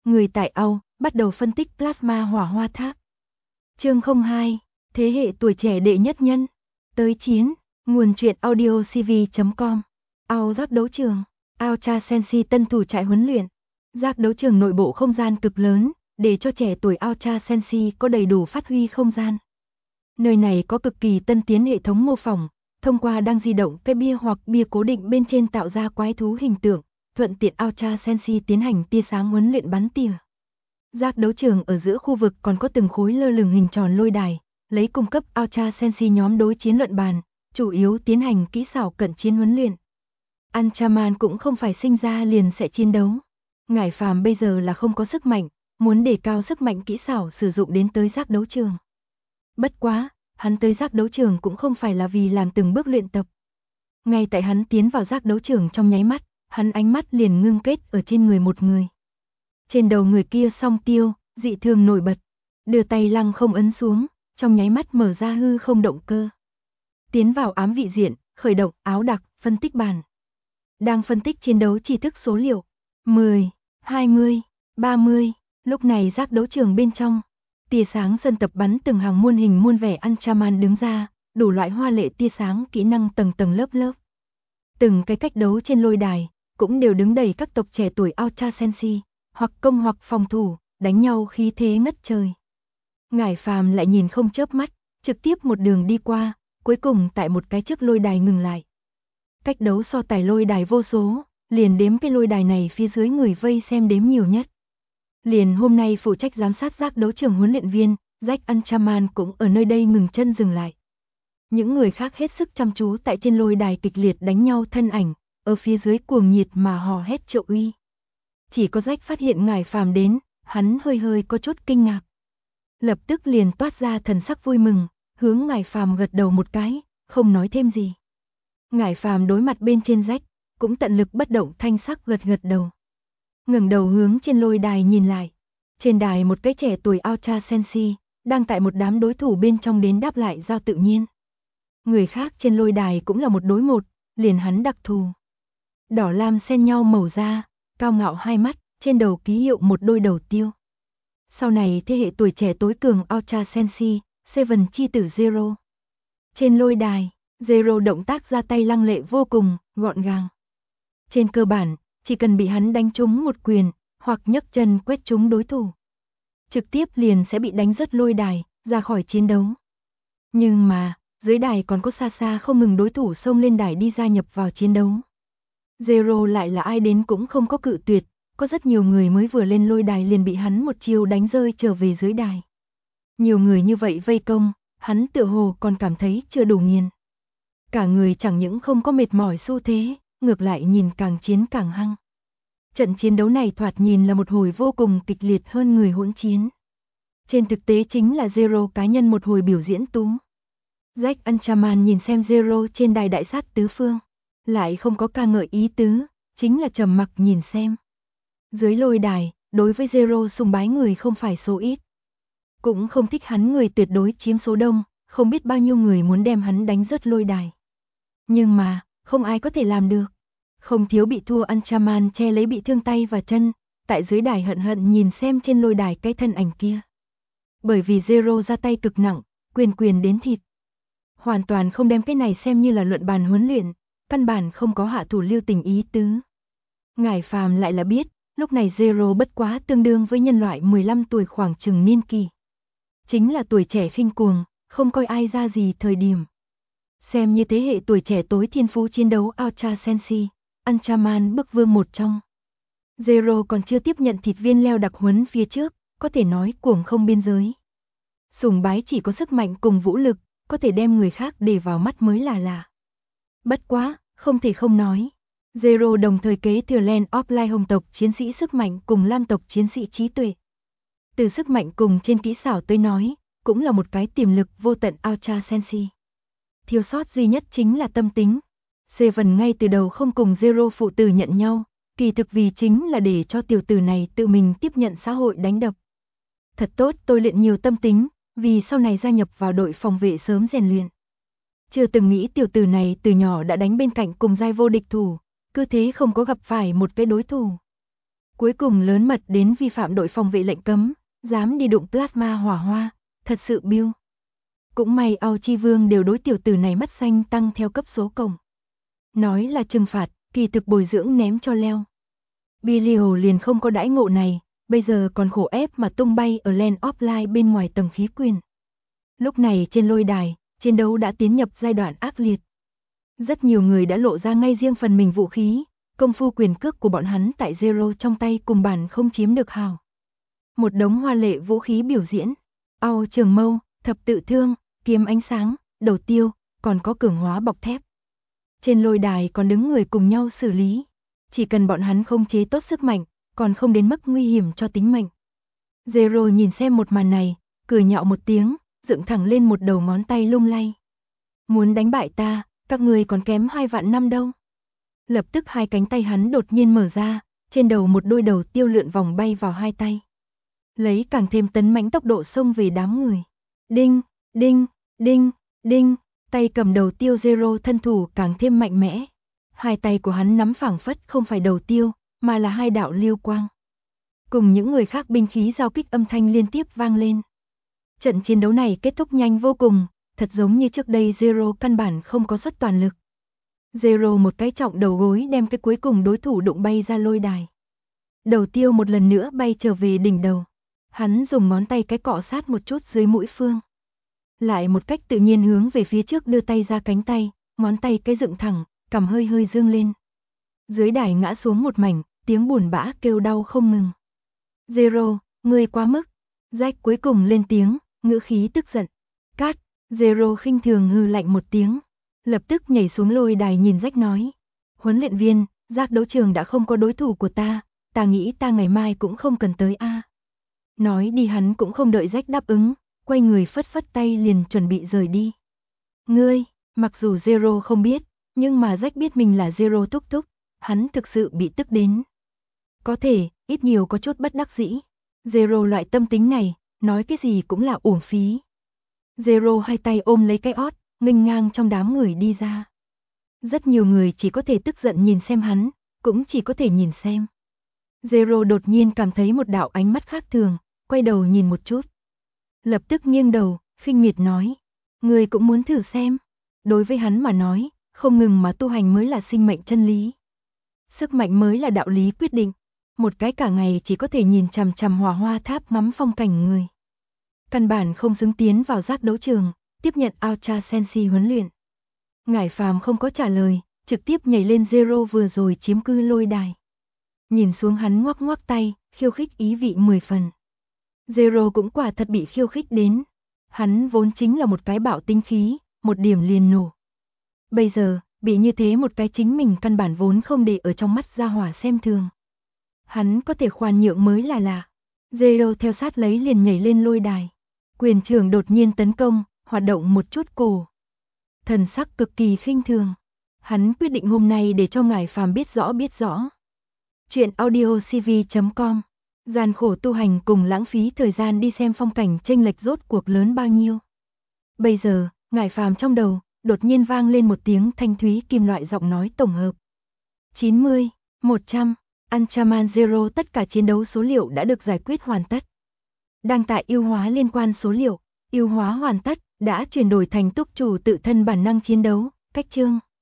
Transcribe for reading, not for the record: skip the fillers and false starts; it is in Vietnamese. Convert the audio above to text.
Người tại Âu bắt đầu phân tích plasma hỏa hoa tháp. Chương 02, thế hệ tuổi trẻ đệ nhất nhân. Tới chiến, nguồn truyện audio cv.com. Ao giác đấu trường, Ao Cha Sensi tân thủ trại huấn luyện. Giác đấu trường nội bộ không gian cực lớn, để cho trẻ tuổi Ao Cha Sensi có đầy đủ phát huy không gian. Nơi này có cực kỳ tân tiến hệ thống mô phỏng, thông qua đang di động cái bia hoặc bia cố định bên trên tạo ra quái thú hình tượng, thuận tiện Ao Cha Sensi tiến hành tia sáng huấn luyện bắn tỉa. Giác đấu trường ở giữa khu vực còn có từng khối lơ lửng hình tròn lôi đài, lấy cung cấp Ao Cha Sensi nhóm đối chiến luận bàn, chủ yếu tiến hành kỹ xảo cận chiến huấn luyện. Anchaman cũng không phải sinh ra liền sẽ chiến đấu. Ngải Phàm bây giờ là không có sức mạnh, muốn đề cao sức mạnh kỹ xảo sử dụng đến tới giác đấu trường. Bất quá, hắn tới giác đấu trường cũng không phải là vì làm từng bước luyện tập. Ngay tại hắn tiến vào giác đấu trường trong nháy mắt, hắn ánh mắt liền ngưng kết ở trên người một người. Trên đầu người kia song tiêu, dị thường nổi bật, đưa tay lăng không ấn xuống, trong nháy mắt mở ra hư không động cơ. Tiến vào ám vị diện, khởi động áo đặc, phân tích bàn. Đang phân tích chiến đấu tri thức số liệu. 10, 20, 30, lúc này giác đấu trường bên trong. Tia sáng dân tập bắn từng hàng muôn hình muôn vẻ Anchaman đứng ra, đủ loại hoa lệ tia sáng kỹ năng tầng tầng lớp lớp. Từng cái cách đấu trên lôi đài, cũng đều đứng đầy các tộc trẻ tuổi Ao Cha Sensi, hoặc công hoặc phòng thủ, đánh nhau khí thế ngất trời. Ngải Phàm lại nhìn không chớp mắt, trực tiếp một đường đi qua, cuối cùng tại một cái trước lôi đài ngừng lại. Cách đấu so tài lôi đài vô số, liền đếm cái lôi đài này phía dưới người vây xem đếm nhiều nhất. Liền hôm nay phụ trách giám sát giác đấu trường huấn luyện viên, Jack Anchaman cũng ở nơi đây ngừng chân dừng lại. Những người khác hết sức chăm chú tại trên lôi đài kịch liệt đánh nhau thân ảnh, ở phía dưới cuồng nhiệt mà hò hét triệu uy. Chỉ có Jack phát hiện Ngải Phàm đến, hắn hơi hơi có chút kinh ngạc. Lập tức liền toát ra thần sắc vui mừng, hướng Ngải Phàm gật đầu một cái, không nói thêm gì. Ngải Phàm đối mặt bên trên Jack, cũng tận lực bất động thanh sắc gật gật đầu. Ngẩng đầu hướng trên lôi đài nhìn lại. Trên đài một cái trẻ tuổi Ao Cha Sensi, đang tại một đám đối thủ bên trong đến đáp lại giao tự nhiên. Người khác trên lôi đài cũng là một đối một, liền hắn đặc thù. Đỏ lam xen nhau màu da, cao ngạo hai mắt, trên đầu ký hiệu một đôi đầu tiêu. Sau này thế hệ tuổi trẻ tối cường Ao Cha Sensi, Seven chi tử Zero. Trên lôi đài, Zero động tác ra tay lăng lệ vô cùng, gọn gàng. Trên cơ bản, chỉ cần bị hắn đánh trúng một quyền, hoặc nhấc chân quét trúng đối thủ, trực tiếp liền sẽ bị đánh rớt lôi đài, ra khỏi chiến đấu. Nhưng mà, dưới đài còn có xa xa không ngừng đối thủ xông lên đài đi gia nhập vào chiến đấu. Zero lại là ai đến cũng không có cự tuyệt, có rất nhiều người mới vừa lên lôi đài liền bị hắn một chiêu đánh rơi trở về dưới đài. Nhiều người như vậy vây công, hắn tựa hồ còn cảm thấy chưa đủ nghiền. Cả người chẳng những không có mệt mỏi xu thế, ngược lại nhìn càng chiến càng hăng. Trận chiến đấu này thoạt nhìn là một hồi vô cùng kịch liệt hơn người hỗn chiến. Trên thực tế chính là Zero cá nhân một hồi biểu diễn tú. Jack Anchaman nhìn xem Zero trên đài đại sát tứ phương, lại không có ca ngợi ý tứ, chính là trầm mặc nhìn xem. Dưới lôi đài, đối với Zero sùng bái người không phải số ít. Cũng không thích hắn người tuyệt đối chiếm số đông, không biết bao nhiêu người muốn đem hắn đánh rớt lôi đài. Nhưng mà, không ai có thể làm được. Không thiếu bị thua Anchaman che lấy bị thương tay và chân, tại dưới đài hận hận nhìn xem trên lôi đài cái thân ảnh kia. Bởi vì Zero ra tay cực nặng, quyền quyền đến thịt. Hoàn toàn không đem cái này xem như là luận bàn huấn luyện, căn bản không có hạ thủ lưu tình ý tứ. Ngải Phàm lại là biết, lúc này Zero bất quá tương đương với nhân loại 15 tuổi khoảng chừng niên kỳ. Chính là tuổi trẻ khinh cuồng, không coi ai ra gì thời điểm. Xem như thế hệ tuổi trẻ tối thiên phú chiến đấu Ao Cha Sensi, Anchaman bức vương một trong. Zero còn chưa tiếp nhận thịt viên leo đặc huấn phía trước, có thể nói cuồng không biên giới. Sùng bái chỉ có sức mạnh cùng vũ lực, có thể đem người khác để vào mắt mới là lạ. Bất quá, không thể không nói. Zero đồng thời kế thừa Land of Light hồng tộc chiến sĩ sức mạnh cùng lam tộc chiến sĩ trí tuệ. Từ sức mạnh cùng trên kỹ xảo tới nói, cũng là một cái tiềm lực vô tận Ao Cha Sensi. Thiếu sót duy nhất chính là tâm tính. Seven ngay từ đầu không cùng Zero phụ tử nhận nhau, kỳ thực vì chính là để cho tiểu tử này tự mình tiếp nhận xã hội đánh đập. Thật tốt tôi luyện nhiều tâm tính, vì sau này gia nhập vào đội phòng vệ sớm rèn luyện. Chưa từng nghĩ tiểu tử này từ nhỏ đã đánh bên cạnh cùng giai vô địch thủ, cứ thế không có gặp phải một cái đối thủ. Cuối cùng lớn mật đến vi phạm đội phòng vệ lệnh cấm, dám đi đụng plasma hỏa hoa, thật sự biêu. Cũng may Ao Chi Vương đều đối tiểu tử này mắt xanh tăng theo cấp số cổng. Nói là trừng phạt, kỳ thực bồi dưỡng ném cho leo. Billy Hồ liền không có đãi ngộ này, bây giờ còn khổ ép mà tung bay ở Land Offline bên ngoài tầng khí quyển. Lúc này trên lôi đài, chiến đấu đã tiến nhập giai đoạn ác liệt. Rất nhiều người đã lộ ra ngay riêng phần mình vũ khí, công phu quyền cước của bọn hắn tại Zero trong tay cùng bản không chiếm được hào. Một đống hoa lệ vũ khí biểu diễn, ao trường mâu, thập tự thương, kiếm ánh sáng, đầu tiêu, còn có cường hóa bọc thép. Trên lôi đài còn đứng người cùng nhau xử lý, chỉ cần bọn hắn không chế tốt sức mạnh, còn không đến mức nguy hiểm cho tính mệnh. Zero nhìn xem một màn này, cười nhạo một tiếng, dựng thẳng lên một đầu ngón tay lung lay. Muốn đánh bại ta, các người còn kém 2 vạn năm đâu. Lập tức hai cánh tay hắn đột nhiên mở ra, trên đầu một đôi đầu tiêu lượn vòng bay vào hai tay. Lấy càng thêm tấn mãnh tốc độ xông về đám người. Đinh, đinh, đinh, đinh, tay cầm đầu tiêu Zero thân thủ càng thêm mạnh mẽ. Hai tay của hắn nắm phảng phất không phải đầu tiêu, mà là hai đạo lưu quang. Cùng những người khác binh khí giao kích âm thanh liên tiếp vang lên. Trận chiến đấu này kết thúc nhanh vô cùng, thật giống như trước đây Zero căn bản không có xuất toàn lực. Zero một cái trọng đầu gối đem cái cuối cùng đối thủ đụng bay ra lôi đài. Đầu tiêu một lần nữa bay trở về đỉnh đầu. Hắn dùng ngón tay cái cọ sát một chút dưới mũi phương. Lại một cách tự nhiên hướng về phía trước đưa tay ra cánh tay, ngón tay cái dựng thẳng, cằm hơi hơi dương lên. Dưới đài ngã xuống một mảnh, tiếng buồn bã kêu đau không ngừng. Zero, ngươi quá mức. Jack cuối cùng lên tiếng, ngữ khí tức giận. Cát, Zero khinh thường hừ lạnh một tiếng. Lập tức nhảy xuống lôi đài nhìn Jack nói. Huấn luyện viên, giác đấu trường đã không có đối thủ của ta nghĩ ta ngày mai cũng không cần tới a. Nói đi hắn cũng không đợi Jack đáp ứng, quay người phất phất tay liền chuẩn bị rời đi. Ngươi, mặc dù Zero không biết, nhưng mà Jack biết mình là Zero thúc thúc, hắn thực sự bị tức đến. Có thể, ít nhiều có chút bất đắc dĩ. Zero loại tâm tính này, nói cái gì cũng là uổng phí. Zero hai tay ôm lấy cái ót, nghênh ngang trong đám người đi ra. Rất nhiều người chỉ có thể tức giận nhìn xem hắn, cũng chỉ có thể nhìn xem. Zero đột nhiên cảm thấy một đạo ánh mắt khác thường, quay đầu nhìn một chút. Lập tức nghiêng đầu, khinh miệt nói. Người cũng muốn thử xem. Đối với hắn mà nói, không ngừng mà tu hành mới là sinh mệnh chân lý. Sức mạnh mới là đạo lý quyết định. Một cái cả ngày chỉ có thể nhìn chằm chằm hỏa hoa tháp ngắm phong cảnh người. Căn bản không xứng tiến vào giác đấu trường, tiếp nhận Ultra Senshi huấn luyện. Ngải Phàm không có trả lời, trực tiếp nhảy lên Zero vừa rồi chiếm cư lôi đài. Nhìn xuống hắn ngoắc ngoắc tay, khiêu khích ý vị 10 phần. Zero cũng quả thật bị khiêu khích đến. Hắn vốn chính là một cái bạo tinh khí, một điểm liền nổ. Bây giờ, bị như thế một cái chính mình căn bản vốn không để ở trong mắt gia hỏa xem thường. Hắn có thể khoan nhượng mới là lạ. Zero theo sát lấy liền nhảy lên lôi đài. Quyền trưởng đột nhiên tấn công, hoạt động một chút cổ. Thần sắc cực kỳ khinh thường. Hắn quyết định hôm nay để cho Ngải Phàm biết rõ. Chuyện audiocv.com. Gian khổ tu hành cùng lãng phí thời gian đi xem phong cảnh chênh lệch rốt cuộc lớn bao nhiêu. Bây giờ, Ngải Phàm trong đầu, đột nhiên vang lên một tiếng thanh thúy kim loại giọng nói tổng hợp. 90, 100, Ultraman Zero tất cả chiến đấu số liệu đã được giải quyết hoàn tất. Đang tại ưu hóa liên quan số liệu, ưu hóa hoàn tất, đã chuyển đổi thành túc chủ tự thân bản năng chiến đấu, cách chương.